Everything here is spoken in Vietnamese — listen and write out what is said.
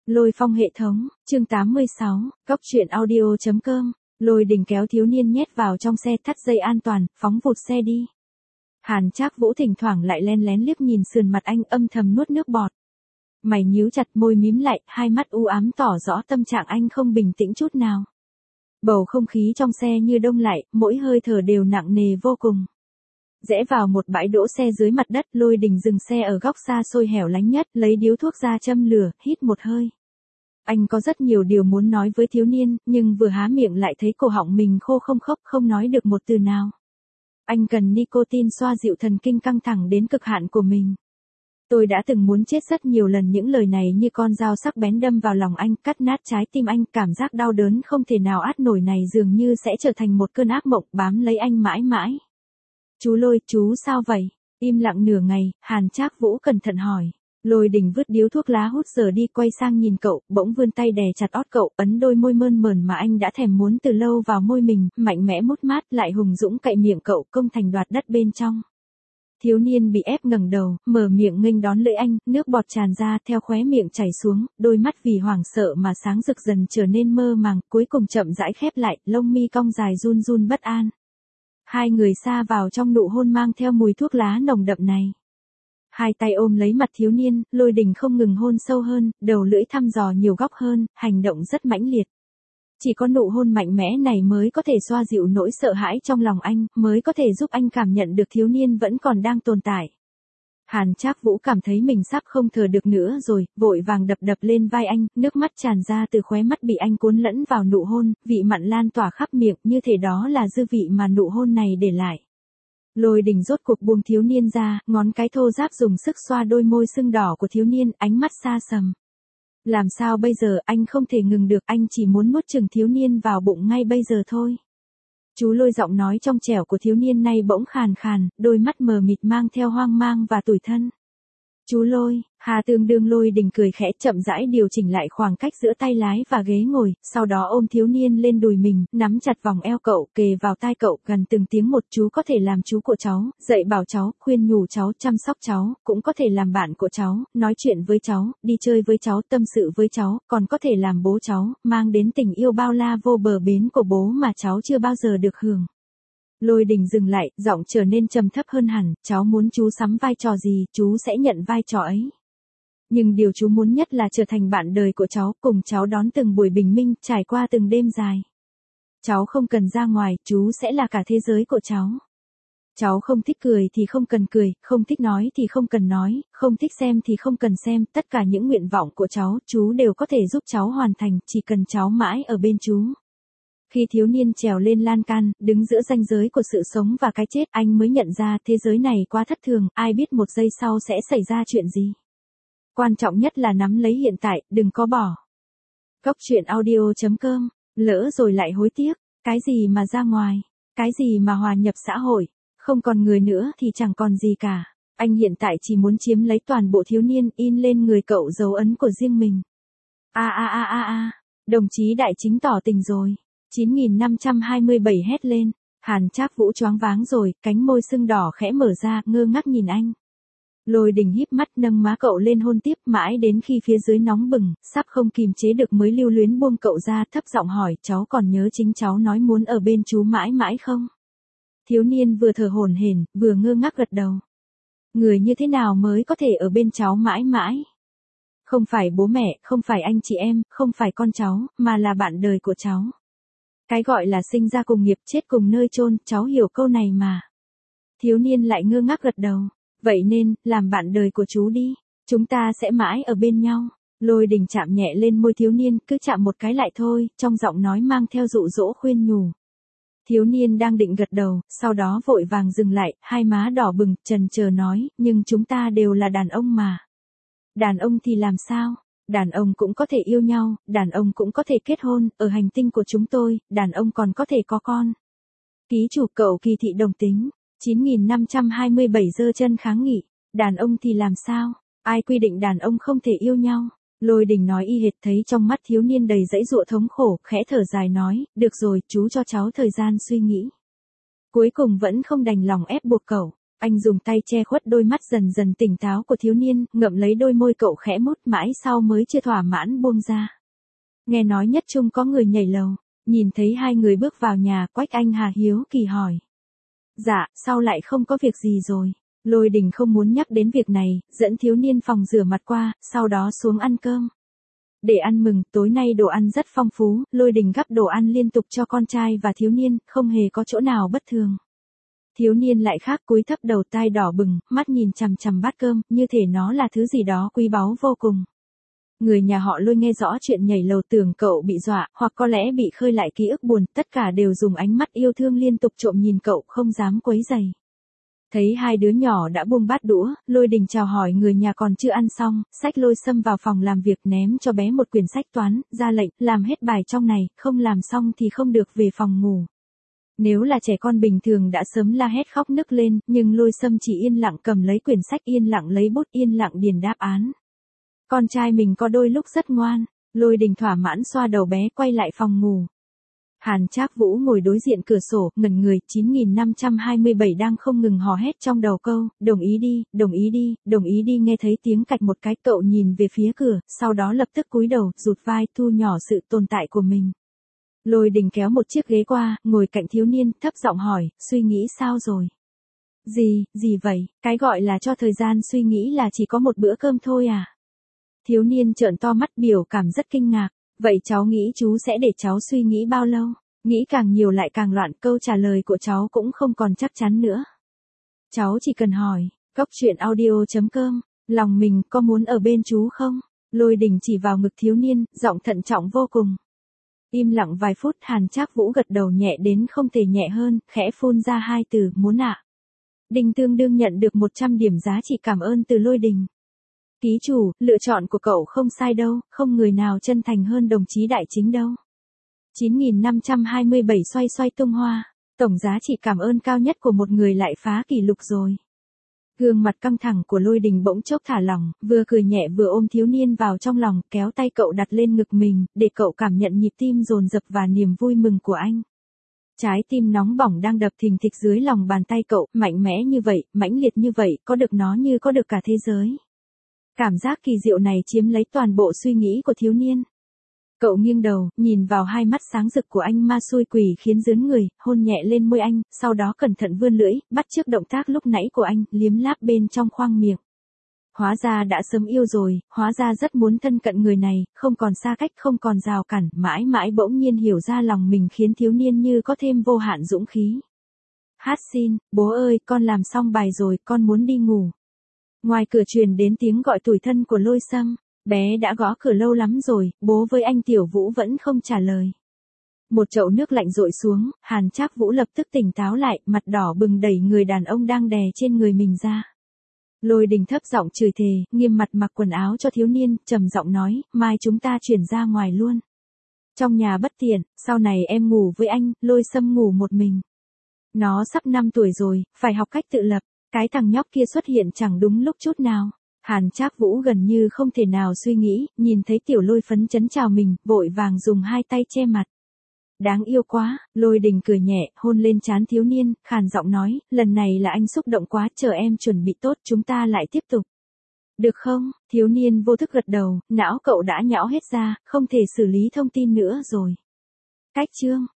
Lôi phong hệ thống, chương 86, góc truyện audio.com. Lôi Đình kéo thiếu niên nhét vào trong xe, thắt dây an toàn, phóng vụt xe đi. Hàn Trác Vũ thỉnh thoảng lại len lén liếc nhìn sườn mặt anh, âm thầm nuốt nước bọt. Mày nhíu chặt, môi mím lại, hai mắt u ám tỏ rõ tâm trạng anh không bình tĩnh chút nào. Bầu không khí trong xe như đông lại, mỗi hơi thở đều nặng nề vô cùng. Rẽ vào một bãi đỗ xe dưới mặt đất, Lôi Đình dừng xe ở góc xa xôi hẻo lánh nhất, lấy điếu thuốc ra châm lửa, hít một hơi. Anh có rất nhiều điều muốn nói với thiếu niên, nhưng vừa há miệng lại thấy cổ họng mình khô không khốc, không nói được một từ nào. Anh cần nicotine xoa dịu thần kinh căng thẳng đến cực hạn của mình. Tôi đã từng muốn chết rất nhiều lần, những lời này như con dao sắc bén đâm vào lòng anh, cắt nát trái tim anh, cảm giác đau đớn không thể nào át nổi này dường như sẽ trở thành một cơn ác mộng bám lấy anh mãi mãi. Chú Lôi, chú sao vậy? Im lặng nửa ngày, Hàn Trác Vũ cẩn thận hỏi. Lôi Đình vứt điếu thuốc lá hút giờ đi, quay sang nhìn cậu, bỗng vươn tay đè chặt ót cậu, ấn đôi môi mơn mởn mà anh đã thèm muốn từ lâu vào môi mình, mạnh mẽ mút mát, lại hùng dũng cậy miệng cậu, công thành đoạt đất bên trong. Thiếu niên bị ép ngẩng đầu, mở miệng nghênh đón lưỡi anh, nước bọt tràn ra theo khóe miệng chảy xuống, đôi mắt vì hoảng sợ mà sáng rực dần trở nên mơ màng, cuối cùng chậm rãi khép lại, lông mi cong dài run run bất an. Hai người sa vào trong nụ hôn mang theo mùi thuốc lá nồng đậm này. Hai tay ôm lấy mặt thiếu niên, Lôi Đình không ngừng hôn sâu hơn, đầu lưỡi thăm dò nhiều góc hơn, hành động rất mãnh liệt. Chỉ có nụ hôn mạnh mẽ này mới có thể xoa dịu nỗi sợ hãi trong lòng anh, mới có thể giúp anh cảm nhận được thiếu niên vẫn còn đang tồn tại. Hàn Trác Vũ cảm thấy mình sắp không thở được nữa rồi, vội vàng đập đập lên vai anh, nước mắt tràn ra từ khóe mắt bị anh cuốn lẫn vào nụ hôn, vị mặn lan tỏa khắp miệng, như thể đó là dư vị mà nụ hôn này để lại. Lôi Đình rốt cuộc buông thiếu niên ra, ngón cái thô ráp dùng sức xoa đôi môi sưng đỏ của thiếu niên, ánh mắt xa sầm. Làm sao bây giờ, anh không thể ngừng được, anh chỉ muốn nuốt chửng thiếu niên vào bụng ngay bây giờ thôi. Chú Lôi, giọng nói trong trẻo của thiếu niên nay bỗng khàn khàn, đôi mắt mờ mịt mang theo hoang mang và tủi thân. Chú Lôi, Hà tương đương. Lôi Đình cười khẽ, chậm rãi điều chỉnh lại khoảng cách giữa tay lái và ghế ngồi, sau đó ôm thiếu niên lên đùi mình, nắm chặt vòng eo cậu, kề vào tai cậu, gần từng tiếng một. Chú có thể làm chú của cháu, dạy bảo cháu, khuyên nhủ cháu, chăm sóc cháu, cũng có thể làm bạn của cháu, nói chuyện với cháu, đi chơi với cháu, tâm sự với cháu, còn có thể làm bố cháu, mang đến tình yêu bao la vô bờ bến của bố mà cháu chưa bao giờ được hưởng. Lôi Đình dừng lại, giọng trở nên trầm thấp hơn hẳn, cháu muốn chú sắm vai trò gì, chú sẽ nhận vai trò ấy. Nhưng điều chú muốn nhất là trở thành bạn đời của cháu, cùng cháu đón từng buổi bình minh, trải qua từng đêm dài. Cháu không cần ra ngoài, chú sẽ là cả thế giới của cháu. Cháu không thích cười thì không cần cười, không thích nói thì không cần nói, không thích xem thì không cần xem, tất cả những nguyện vọng của cháu, chú đều có thể giúp cháu hoàn thành, chỉ cần cháu mãi ở bên chú. Khi thiếu niên trèo lên lan can, đứng giữa ranh giới của sự sống và cái chết, anh mới nhận ra thế giới này quá thất thường, ai biết một giây sau sẽ xảy ra chuyện gì. Quan trọng nhất là nắm lấy hiện tại, đừng có bỏ. Góc truyện audio.com, lỡ rồi lại hối tiếc, cái gì mà ra ngoài, cái gì mà hòa nhập xã hội, không còn người nữa thì chẳng còn gì cả. Anh hiện tại chỉ muốn chiếm lấy toàn bộ thiếu niên, in lên người cậu dấu ấn của riêng mình. Đồng chí Đại Chính tỏ tình rồi. 9527 hét lên. Hàn Trác Vũ choáng váng rồi, cánh môi sưng đỏ khẽ mở ra, ngơ ngác nhìn anh. Lôi Đình híp mắt nâng má cậu lên hôn tiếp, mãi đến khi phía dưới nóng bừng, sắp không kìm chế được mới lưu luyến buông cậu ra, thấp giọng hỏi, cháu còn nhớ chính cháu nói muốn ở bên chú mãi mãi không? Thiếu niên vừa thở hổn hển, vừa ngơ ngác gật đầu. Người như thế nào mới có thể ở bên cháu mãi mãi? Không phải bố mẹ, không phải anh chị em, không phải con cháu, mà là bạn đời của cháu. Cái gọi là sinh ra cùng nghiệp, chết cùng nơi chôn, cháu hiểu câu này mà. Thiếu niên lại ngơ ngác gật đầu. Vậy nên, làm bạn đời của chú đi. Chúng ta sẽ mãi ở bên nhau. Lôi Đình chạm nhẹ lên môi thiếu niên, cứ chạm một cái lại thôi, trong giọng nói mang theo dụ dỗ khuyên nhủ. Thiếu niên đang định gật đầu, sau đó vội vàng dừng lại, hai má đỏ bừng, chần chờ nói, nhưng chúng ta đều là đàn ông mà. Đàn ông thì làm sao? Đàn ông cũng có thể yêu nhau, đàn ông cũng có thể kết hôn, ở hành tinh của chúng tôi, đàn ông còn có thể có con. Ký chủ cậu kỳ thị đồng tính. 9527 giơ chân kháng nghị. Đàn ông thì làm sao? Ai quy định đàn ông không thể yêu nhau? Lôi Đình nói y hệt, thấy trong mắt thiếu niên đầy dãy dụa thống khổ, khẽ thở dài nói, được rồi, chú cho cháu thời gian suy nghĩ. Cuối cùng vẫn không đành lòng ép buộc cậu. Anh dùng tay che khuất đôi mắt dần dần tỉnh táo của thiếu niên, ngậm lấy đôi môi cậu khẽ mút mãi sau mới chưa thỏa mãn buông ra. Nghe nói nhất trung có người nhảy lầu, nhìn thấy hai người bước vào nhà, Quách Anh Hà hiếu kỳ hỏi. Dạ, sao lại không có việc gì rồi? Lôi Đình không muốn nhắc đến việc này, dẫn thiếu niên phòng rửa mặt qua, sau đó xuống ăn cơm. Để ăn mừng, tối nay đồ ăn rất phong phú, Lôi Đình gắp đồ ăn liên tục cho con trai và thiếu niên, không hề có chỗ nào bất thường. Thiếu niên lại khác, cúi thấp đầu, tai đỏ bừng, mắt nhìn chằm chằm bát cơm, như thể nó là thứ gì đó quý báu vô cùng. Người nhà họ Lôi nghe rõ chuyện nhảy lầu tưởng cậu bị dọa, hoặc có lẽ bị khơi lại ký ức buồn, tất cả đều dùng ánh mắt yêu thương liên tục trộm nhìn cậu, không dám quấy rầy. Thấy hai đứa nhỏ đã buông bát đũa, Lôi Đình chào hỏi người nhà còn chưa ăn xong, xách Lôi Sâm vào phòng làm việc, ném cho bé một quyển sách toán, ra lệnh, làm hết bài trong này, không làm xong thì không được về phòng ngủ. Nếu là trẻ con bình thường đã sớm la hét khóc nức lên, nhưng Lôi Sâm chỉ yên lặng cầm lấy quyển sách, yên lặng lấy bút, yên lặng điền đáp án. Con trai mình có đôi lúc rất ngoan, Lôi Đình thỏa mãn xoa đầu bé, quay lại phòng ngủ. Hàn Trác Vũ ngồi đối diện cửa sổ, ngẩn người, 9527 đang không ngừng hò hét trong đầu câu, đồng ý đi, đồng ý đi, đồng ý đi, nghe thấy tiếng cạch một cái, cậu nhìn về phía cửa, sau đó lập tức cúi đầu, rụt vai, thu nhỏ sự tồn tại của mình. Lôi Đình kéo một chiếc ghế qua, ngồi cạnh thiếu niên, thấp giọng hỏi, suy nghĩ sao rồi? Gì vậy, cái gọi là cho thời gian suy nghĩ là chỉ có một bữa cơm thôi à? Thiếu niên trợn to mắt, biểu cảm rất kinh ngạc. Vậy cháu nghĩ chú sẽ để cháu suy nghĩ bao lâu? Nghĩ càng nhiều lại càng loạn, câu trả lời của cháu cũng không còn chắc chắn nữa. Cháu chỉ cần hỏi, coctruyện.audio.com, lòng mình có muốn ở bên chú không? Lôi Đình chỉ vào ngực thiếu niên, giọng thận trọng vô cùng. Im lặng vài phút, Hàn Trác Vũ gật đầu nhẹ đến không thể nhẹ hơn, khẽ phun ra hai từ, muốn ạ. Đình tương đương nhận được 100 điểm giá trị cảm ơn từ Lôi Đình. Ký chủ, lựa chọn của cậu không sai đâu, không người nào chân thành hơn đồng chí Đại Chính đâu. 9527 xoay xoay tung hoa, tổng giá trị cảm ơn cao nhất của một người lại phá kỷ lục rồi. Gương mặt căng thẳng của Lôi Đình bỗng chốc thả lỏng, vừa cười nhẹ vừa ôm thiếu niên vào trong lòng, kéo tay cậu đặt lên ngực mình, để cậu cảm nhận nhịp tim dồn dập và niềm vui mừng của anh. Trái tim nóng bỏng đang đập thình thịch dưới lòng bàn tay cậu, mạnh mẽ như vậy, mãnh liệt như vậy, có được nó như có được cả thế giới. Cảm giác kỳ diệu này chiếm lấy toàn bộ suy nghĩ của thiếu niên. Cậu nghiêng đầu, nhìn vào hai mắt sáng rực của anh, ma xui quỷ khiến dướn người, hôn nhẹ lên môi anh, sau đó cẩn thận vươn lưỡi, bắt chước động tác lúc nãy của anh, liếm láp bên trong khoang miệng. Hóa ra đã sớm yêu rồi, hóa ra rất muốn thân cận người này, không còn xa cách, không còn rào cản, mãi mãi bỗng nhiên hiểu ra lòng mình, khiến thiếu niên như có thêm vô hạn dũng khí. Hát xin, bố ơi, con làm xong bài rồi, con muốn đi ngủ. Ngoài cửa truyền đến tiếng gọi tủi thân của Lôi Sâm, bé đã gõ cửa lâu lắm rồi, bố với anh Tiểu Vũ vẫn không trả lời. Một chậu nước lạnh rội xuống, Hàn Trác Vũ lập tức tỉnh táo lại, mặt đỏ bừng đẩy người đàn ông đang đè trên người mình ra. Lôi Đình thấp giọng chửi thề, nghiêm mặt mặc quần áo cho thiếu niên, trầm giọng nói, mai chúng ta chuyển ra ngoài luôn. Trong nhà bất tiện, sau này em ngủ với anh, Lôi Sâm ngủ một mình. Nó sắp 5 tuổi rồi, phải học cách tự lập. Cái thằng nhóc kia xuất hiện chẳng đúng lúc chút nào. Hàn Trác Vũ gần như không thể nào suy nghĩ, nhìn thấy Tiểu Lôi phấn chấn chào mình, vội vàng dùng hai tay che mặt. Đáng yêu quá, Lôi Đình cười nhẹ, hôn lên trán thiếu niên, khàn giọng nói, lần này là anh xúc động quá, chờ em chuẩn bị tốt chúng ta lại tiếp tục. Được không? Thiếu niên vô thức gật đầu, não cậu đã nhão hết ra, không thể xử lý thông tin nữa rồi. Cách chương